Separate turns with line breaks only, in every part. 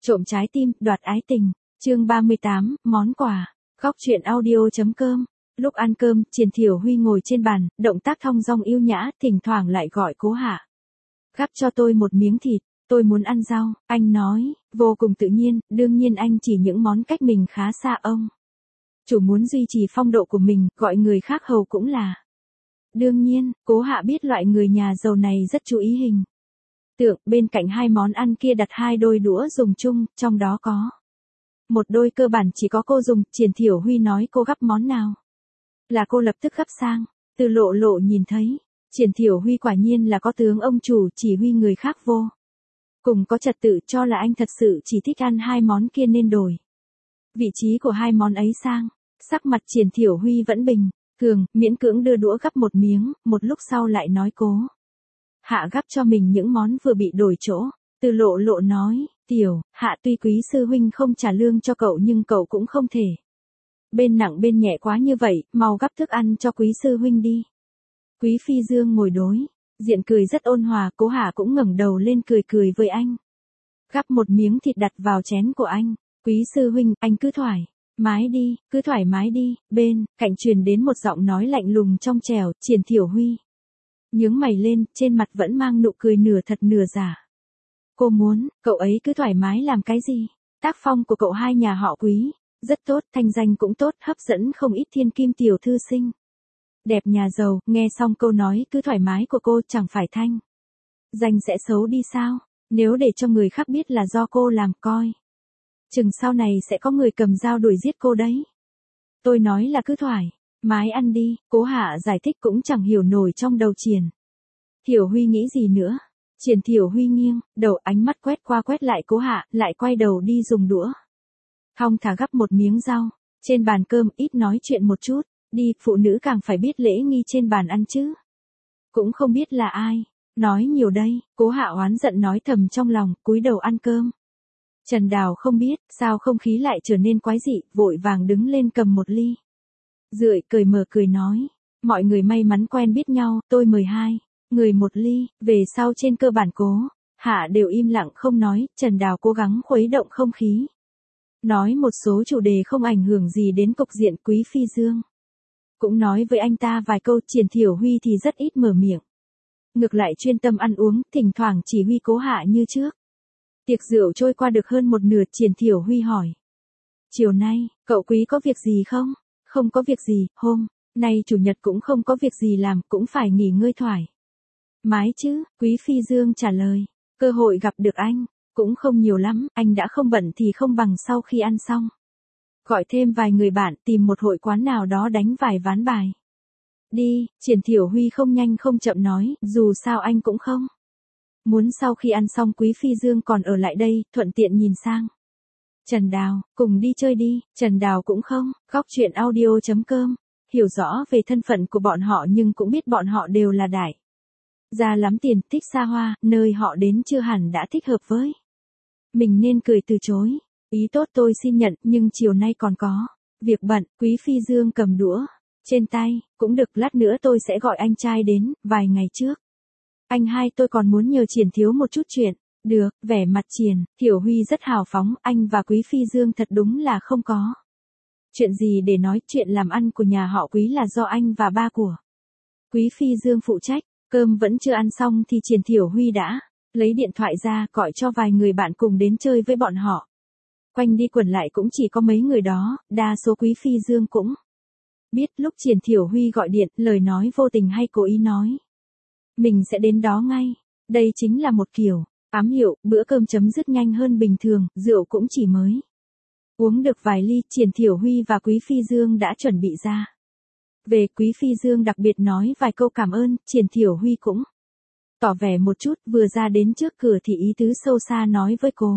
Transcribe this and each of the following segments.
Trộm trái tim, đoạt ái tình. Chương 38, món quà. Góc truyện audio.com. Lúc ăn cơm, Triển Thiểu Huy ngồi trên bàn, động tác thong dong yêu nhã, thỉnh thoảng lại gọi Cố Hạ. Gắp cho tôi một miếng thịt, tôi muốn ăn rau, anh nói, vô cùng tự nhiên, đương nhiên anh chỉ những món cách mình khá xa ông. Chủ muốn duy trì phong độ của mình, gọi người khác hầu cũng là. Đương nhiên, Cố Hạ biết loại người nhà giàu này rất chú ý hình tượng, bên cạnh hai món ăn kia đặt hai đôi đũa dùng chung, trong đó có một đôi cơ bản chỉ có cô dùng. Triển Thiểu Huy nói cô gắp món nào là cô lập tức gắp sang. Từ Lộ Lộ nhìn thấy, Triển Thiểu Huy quả nhiên là có tướng ông chủ, chỉ huy người khác vô cùng có trật tự, cho là anh thật sự chỉ thích ăn hai món kia nên đổi vị trí của hai món ấy sang. Sắc mặt Triển Thiểu Huy vẫn bình thường, miễn cưỡng đưa đũa gắp một miếng, một lúc sau lại nói Cố Hạ gắp cho mình những món vừa bị đổi chỗ. Từ Lộ Lộ nói, Tiểu Hạ tuy quý sư huynh không trả lương cho cậu nhưng cậu cũng không thể bên nặng bên nhẹ quá như vậy, mau gắp thức ăn cho quý sư huynh đi. Quý Phi Dương ngồi đối diện cười rất ôn hòa, Cố Hạ cũng ngẩng đầu lên cười cười với anh. Gắp một miếng thịt đặt vào chén của anh. Quý sư huynh, anh cứ thoải mái đi. Bên cạnh truyền đến một giọng nói lạnh lùng trong trẻo. Triển Thiểu Huy nhướng mày lên, trên mặt vẫn mang nụ cười nửa thật nửa giả. Cô muốn, cậu ấy cứ thoải mái làm cái gì? Tác phong của cậu hai nhà họ Quý rất tốt, thanh danh cũng tốt, hấp dẫn không ít thiên kim tiểu thư xinh đẹp nhà giàu. Nghe xong câu nói cứ thoải mái của cô, chẳng phải thanh danh sẽ xấu đi sao? Nếu để cho người khác biết là do cô làm, coi chừng sau này sẽ có người cầm dao đuổi giết cô đấy. Tôi nói là cứ thoải mái ăn đi. Cố Hạ giải thích cũng chẳng hiểu nổi trong đầu Triển Thiểu Huy nghĩ gì nữa. Triển Thiểu Huy nghiêng đầu, ánh mắt quét qua quét lại Cố Hạ, lại quay đầu đi dùng đũa thong thả gắp một miếng rau. Trên bàn cơm, ít nói chuyện một chút đi, phụ nữ càng phải biết lễ nghi trên bàn ăn chứ. Cũng không biết là ai nói nhiều đây. Cố Hạ oán giận nói thầm trong lòng, cúi đầu ăn cơm. Trần Đào không biết sao không khí lại trở nên quái dị, vội vàng đứng lên cầm một ly rượu, cười mờ cười nói, mọi người may mắn quen biết nhau, tôi mời hai người một ly. Về sau trên cơ bản Cố Hạ đều im lặng không nói. Trần Đào cố gắng khuấy động không khí, nói một số chủ đề không ảnh hưởng gì đến cục diện. Quý Phi Dương cũng nói với anh ta vài câu. Triển Thiểu Huy thì rất ít mở miệng, ngược lại chuyên tâm ăn uống, thỉnh thoảng chỉ huy Cố Hạ như trước. Tiệc rượu trôi qua được hơn một nửa, Triển Thiểu Huy hỏi, chiều nay, cậu Quý có việc gì không? Không có việc gì, hôm nay chủ nhật cũng không có việc gì làm, cũng phải nghỉ ngơi thoải mái chứ. Quý Phi Dương trả lời, cơ hội gặp được anh cũng không nhiều lắm, anh đã không bận thì không bằng sau khi ăn xong gọi thêm vài người bạn, tìm một hội quán nào đó đánh vài ván bài đi. Triển Thiểu Huy không nhanh không chậm nói, dù sao anh cũng không muốn sau khi ăn xong Quý Phi Dương còn ở lại đây, thuận tiện nhìn sang Trần Đào, cùng đi chơi đi. Trần Đào cũng không. Góc truyện audio.com. Hiểu rõ về thân phận của bọn họ nhưng cũng biết bọn họ đều là đại gia lắm tiền, thích xa hoa, nơi họ đến chưa hẳn đã thích hợp với mình nên cười từ chối. Ý tốt tôi xin nhận, nhưng chiều nay còn có việc bận. Quý Phi Dương cầm đũa trên tay, cũng được, lát nữa tôi sẽ gọi anh trai đến. Vài ngày trước, anh hai tôi còn muốn nhờ Triển thiếu một chút chuyện. Được, vẻ mặt Triển Thiểu Huy rất hào phóng, anh và Quý Phi Dương thật đúng là không có chuyện gì để nói. Chuyện làm ăn của nhà họ Quý là do anh và ba của Quý Phi Dương phụ trách. Cơm vẫn chưa ăn xong thì Triển Thiểu Huy đã lấy điện thoại ra, gọi cho vài người bạn cùng đến chơi với bọn họ. Quanh đi quẩn lại cũng chỉ có mấy người đó, đa số Quý Phi Dương cũng biết. Lúc Triển Thiểu Huy gọi điện, lời nói vô tình hay cố ý nói mình sẽ đến đó ngay. Đây chính là một kiểu ám hiệu. Bữa cơm chấm dứt nhanh hơn bình thường, rượu cũng chỉ mới uống được vài ly. Triển Thiểu Huy và Quý Phi Dương đã chuẩn bị ra về. Quý Phi Dương đặc biệt nói vài câu cảm ơn, Triển Thiểu Huy cũng tỏ vẻ một chút. Vừa ra đến trước cửa thì ý tứ sâu xa nói với Cố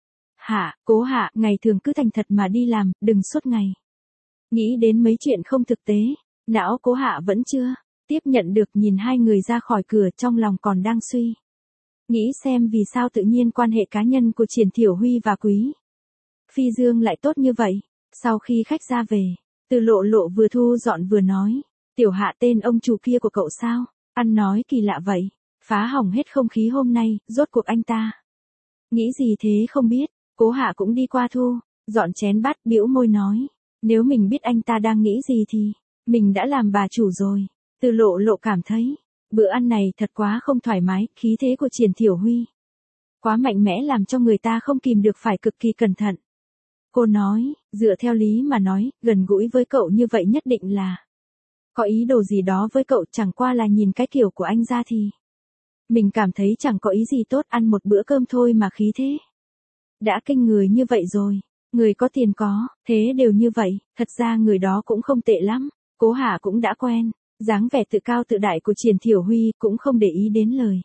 Hạ, ngày thường cứ thành thật mà đi làm, đừng suốt ngày nghĩ đến mấy chuyện không thực tế. Não Cố Hạ vẫn chưa tiếp nhận được, nhìn hai người ra khỏi cửa, trong lòng còn đang suy nghĩ xem vì sao tự nhiên quan hệ cá nhân của Triển Thiểu Huy và Quý Phi Dương lại tốt như vậy. Sau khi khách ra về, Từ Lộ Lộ vừa thu dọn vừa nói, Tiểu Hạ tên ông chủ kia của cậu sao? Ăn nói kỳ lạ vậy, phá hỏng hết không khí hôm nay. Rốt cuộc anh ta nghĩ gì thế không biết. Cố Hạ cũng đi qua thu, dọn chén bát bĩu môi nói. Nếu mình biết anh ta đang nghĩ gì thì, mình đã làm bà chủ rồi. Từ Lộ Lộ cảm thấy, bữa ăn này thật quá không thoải mái, khí thế của Triển Thiểu Huy quá mạnh mẽ làm cho người ta không kìm được phải cực kỳ cẩn thận. Cô nói, dựa theo lý mà nói, gần gũi với cậu như vậy nhất định là có ý đồ gì đó với cậu, chẳng qua là nhìn cái kiểu của anh ra thì mình cảm thấy chẳng có ý gì tốt, ăn một bữa cơm thôi mà khí thế đã kinh người như vậy rồi. Người có tiền có, thế đều như vậy, thật ra người đó cũng không tệ lắm. Cố Hạ cũng đã quen, dáng vẻ tự cao tự đại của Triển Thiểu Huy cũng không để ý đến lời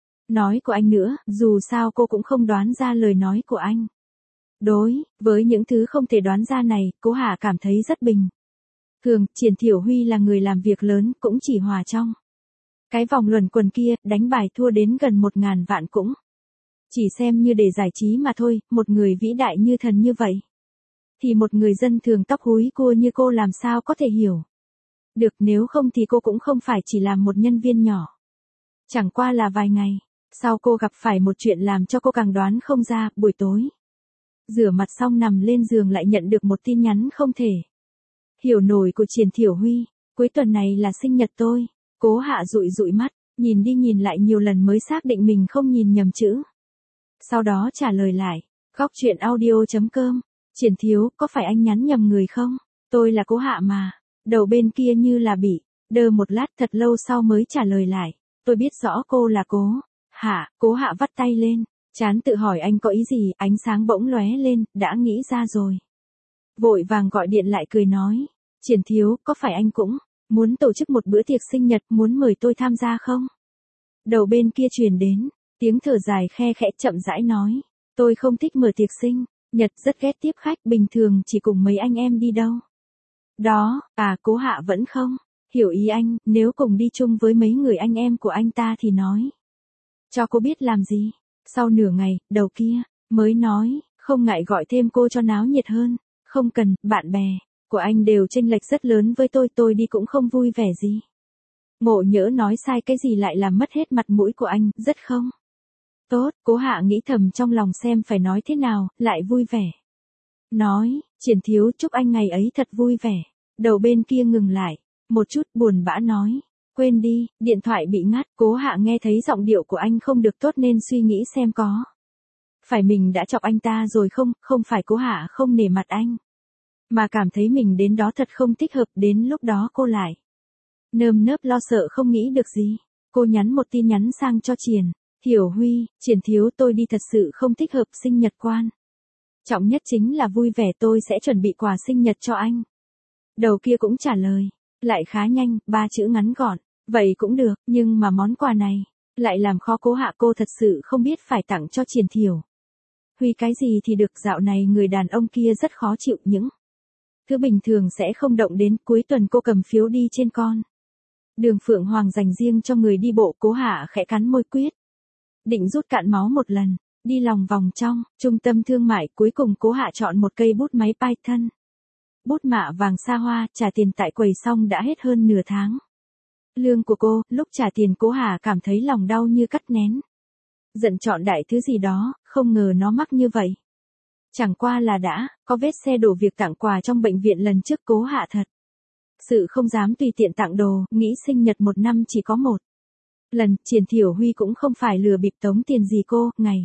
nói của anh nữa, dù sao cô cũng không đoán ra lời nói của anh. Đối với những thứ không thể đoán ra này, Cố Hạ cảm thấy rất bình thường. Triển Thiểu Huy là người làm việc lớn, cũng chỉ hòa trong cái vòng luẩn quẩn kia, đánh bài thua đến gần 1.000 vạn cũng chỉ xem như để giải trí mà thôi. Một người vĩ đại như thần như vậy thì một người dân thường tóc húi cua như cô làm sao có thể hiểu được, nếu không thì cô cũng không phải chỉ làm một nhân viên nhỏ. Chẳng qua là vài ngày sau cô gặp phải một chuyện làm cho cô càng đoán không ra. Buổi tối rửa mặt xong nằm lên giường lại nhận được một tin nhắn không thể hiểu nổi của Triển Thiểu Huy. Cuối tuần này là sinh nhật tôi. Cố Hạ dụi dụi mắt, nhìn đi nhìn lại nhiều lần mới xác định mình không nhìn nhầm chữ. Sau đó trả lời lại. Góc truyện audio.com. Triển Thiếu, có phải anh nhắn nhầm người không? Tôi là Cố Hạ mà. Đầu bên kia như là bị đơ một lát, thật lâu sau mới trả lời lại. Tôi biết rõ cô là Cố Hạ. Cố Hạ vắt tay lên, chán tự hỏi anh có ý gì, ánh sáng bỗng lóe lên, đã nghĩ ra rồi. Vội vàng gọi điện lại cười nói. Triển Thiếu, có phải anh cũng muốn tổ chức một bữa tiệc sinh nhật, muốn mời tôi tham gia không? Đầu bên kia truyền đến tiếng thở dài khe khẽ, chậm rãi nói. Tôi không thích mở tiệc sinh nhật, rất ghét tiếp khách, bình thường chỉ cùng mấy anh em đi đâu. Đó, Cố Hạ vẫn không hiểu ý anh, nếu cùng đi chung với mấy người anh em của anh ta thì nói cho cô biết làm gì. Sau nửa ngày, đầu kia mới nói, không ngại gọi thêm cô cho náo nhiệt hơn. Không cần, bạn bè của anh đều chênh lệch rất lớn với tôi đi cũng không vui vẻ gì. Ngộ nhỡ nói sai cái gì lại làm mất hết mặt mũi của anh, rất không tốt. Cố Hạ nghĩ thầm trong lòng xem phải nói thế nào, lại vui vẻ nói, Triển Thiếu, chúc anh ngày ấy thật vui vẻ. Đầu bên kia ngừng lại một chút, buồn bã nói, quên đi, điện thoại bị ngắt. Cố Hạ nghe thấy giọng điệu của anh không được tốt nên suy nghĩ xem có phải mình đã chọc anh ta rồi không. Không phải Cố Hạ không nể mặt anh, mà cảm thấy mình đến đó thật không thích hợp. Đến lúc đó cô lại nơm nớp lo sợ không nghĩ được gì. Cô nhắn một tin nhắn sang cho Triển Thiểu Huy. Triển Thiếu, tôi đi thật sự không thích hợp, sinh nhật quan trọng nhất chính là vui vẻ, tôi sẽ chuẩn bị quà sinh nhật cho anh. Đầu kia cũng trả lời lại khá nhanh, 3 chữ ngắn gọn. Vậy cũng được, nhưng mà món quà này lại làm khó Cố Hạ. Cô thật sự không biết phải tặng cho Triển Thiểu Huy cái gì thì được. Dạo này người đàn ông kia rất khó chịu, những thứ bình thường sẽ không động đến. Cuối tuần cô cầm phiếu đi trên con đường Phượng Hoàng dành riêng cho người đi bộ. Cố Hạ khẽ cắn môi quyết định rút cạn máu một lần, đi lòng vòng trong trung tâm thương mại. Cuối cùng Cố Hạ chọn một cây bút máy Python, bút mạ vàng xa hoa. Trả tiền tại quầy xong đã hết hơn nửa tháng lương của cô. Lúc trả tiền Cố Hạ cảm thấy lòng đau như cắt nén, giận chọn đại thứ gì đó, không ngờ nó mắc như vậy. Chẳng qua là đã có vết xe đổ việc tặng quà trong bệnh viện lần trước. Cố Hạ thật sự không dám tùy tiện tặng đồ, nghĩ sinh nhật một năm chỉ có một lần. Triển Thiểu Huy cũng không phải lừa bịp tống tiền gì cô, ngày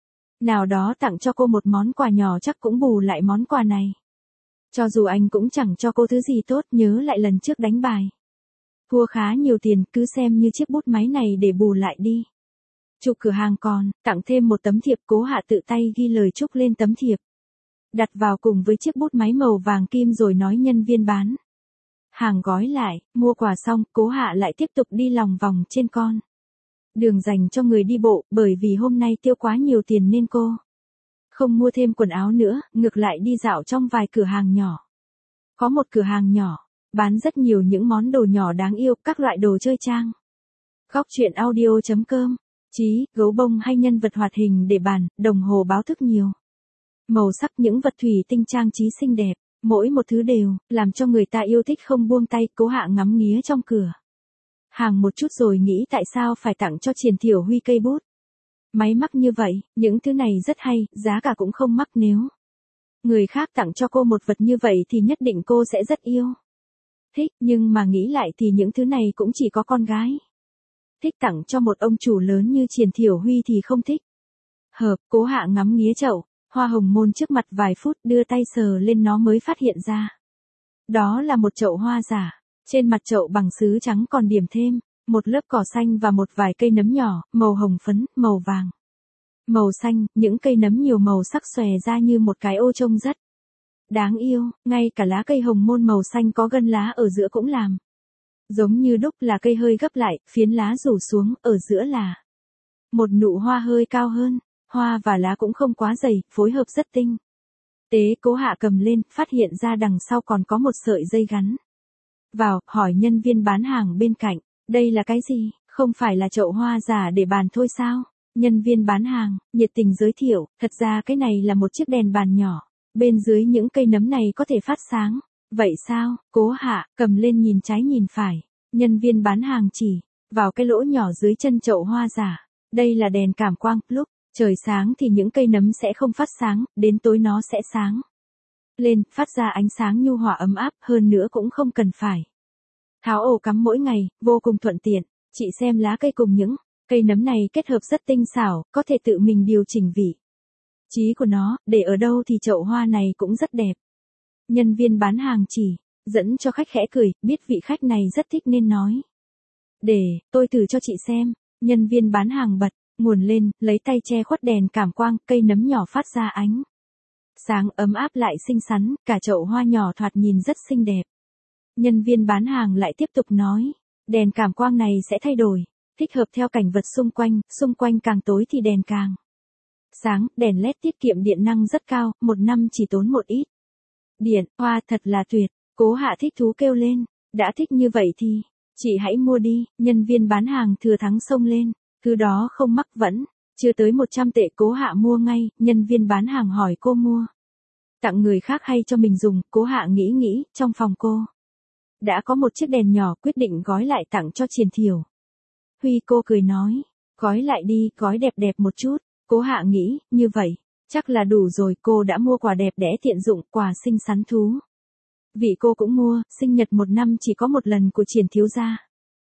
nào đó tặng cho cô một món quà nhỏ chắc cũng bù lại món quà này. Cho dù anh cũng chẳng cho cô thứ gì tốt, nhớ lại lần trước đánh bài thua khá nhiều tiền, cứ xem như chiếc bút máy này để bù lại đi. Chủ cửa hàng còn tặng thêm một tấm thiệp. Cố Hạ tự tay ghi lời chúc lên tấm thiệp, đặt vào cùng với chiếc bút máy màu vàng kim rồi nói nhân viên bán hàng gói lại. Mua quà xong, Cố Hạ lại tiếp tục đi lòng vòng trên con đường dành cho người đi bộ. Bởi vì hôm nay tiêu quá nhiều tiền nên cô không mua thêm quần áo nữa, ngược lại đi dạo trong vài cửa hàng nhỏ. Có một cửa hàng nhỏ bán rất nhiều những món đồ nhỏ đáng yêu, các loại đồ chơi trang. Góc truyện audio.com. Chí, gấu bông hay nhân vật hoạt hình để bàn, đồng hồ báo thức nhiều màu sắc, những vật thủy tinh trang trí xinh đẹp, mỗi một thứ đều làm cho người ta yêu thích không buông tay. Cố Hạ ngắm nghía trong cửa hàng một chút rồi nghĩ tại sao phải tặng cho Triển Thiểu Huy cây bút Máy mắc như vậy, những thứ này rất hay, giá cả cũng không mắc nếu người khác tặng cho cô một vật như vậy thì nhất định cô sẽ rất yêu. Thích, nhưng mà nghĩ lại thì những thứ này cũng chỉ có con gái. Thích tặng cho một ông chủ lớn như Triển Thiểu Huy thì không thích. Hợp, Cố Hạ ngắm nghía chậu hoa hồng môn trước mặt vài phút, đưa tay sờ lên nó mới phát hiện ra. Đó là một chậu hoa giả. Trên mặt chậu bằng sứ trắng còn điểm thêm một lớp cỏ xanh và một vài cây nấm nhỏ, màu hồng phấn, màu vàng, màu xanh, những cây nấm nhiều màu sắc xòe ra như một cái ô trông rất đáng yêu, ngay cả lá cây hồng môn màu xanh có gân lá ở giữa cũng làm giống như đúc, là cây hơi gấp lại, phiến lá rủ xuống, ở giữa là một nụ hoa hơi cao hơn, hoa và lá cũng không quá dày, phối hợp rất tinh tế. Cố Hạ cầm lên, phát hiện ra đằng sau còn có một sợi dây gắn vào, hỏi nhân viên bán hàng bên cạnh, đây là cái gì, không phải là chậu hoa giả để bàn thôi sao? Nhân viên bán hàng, nhiệt tình giới thiệu, thật ra cái này là một chiếc đèn bàn nhỏ, bên dưới những cây nấm này có thể phát sáng. Vậy sao? Cố Hạ, cầm lên nhìn trái nhìn phải, nhân viên bán hàng chỉ vào cái lỗ nhỏ dưới chân chậu hoa giả. Đây là đèn cảm quang, lúc trời sáng thì những cây nấm sẽ không phát sáng, đến tối nó sẽ sáng lên, phát ra ánh sáng nhu hòa ấm áp, hơn nữa cũng không cần phải tháo ổ cắm mỗi ngày, vô cùng thuận tiện. Chị xem lá cây cùng những cây nấm này kết hợp rất tinh xảo, có thể tự mình điều chỉnh vị trí của nó, để ở đâu thì chậu hoa này cũng rất đẹp. Nhân viên bán hàng chỉ dẫn cho khách khẽ cười, biết vị khách này rất thích nên nói. Để tôi thử cho chị xem. Nhân viên bán hàng bật nguồn lên, lấy tay che khuất đèn cảm quang, cây nấm nhỏ phát ra ánh sáng ấm áp lại xinh xắn, cả chậu hoa nhỏ thoạt nhìn rất xinh đẹp. Nhân viên bán hàng lại tiếp tục nói, đèn cảm quang này sẽ thay đổi, thích hợp theo cảnh vật xung quanh càng tối thì đèn càng sáng, đèn LED tiết kiệm điện năng rất cao, một năm chỉ tốn một ít điện. Hoa thật là tuyệt. Cố Hạ thích thú kêu lên, đã thích như vậy thì chị hãy mua đi. Nhân viên bán hàng thừa thắng xông lên, thứ đó không mắc vẫn chưa tới 100 tệ. Cố Hạ mua ngay. Nhân viên bán hàng hỏi cô mua tặng người khác hay cho mình dùng. Cố Hạ nghĩ, trong phòng cô đã có một chiếc đèn nhỏ, quyết định gói lại tặng cho Triển Thiểu Huy. Cô cười nói, gói lại đi, gói đẹp đẹp một chút. Cố Hạ nghĩ, như vậy chắc là đủ rồi. Cô đã mua quà đẹp đẽ tiện dụng, quà xinh xắn thú vị cô cũng mua, sinh nhật một năm chỉ có một lần của Triển thiếu gia.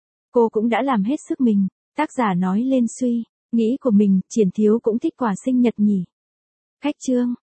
Cô cũng đã làm hết sức mình. Tác giả nói lên suy nghĩ của mình, Triển thiếu cũng thích quà sinh nhật nhỉ. Khách chương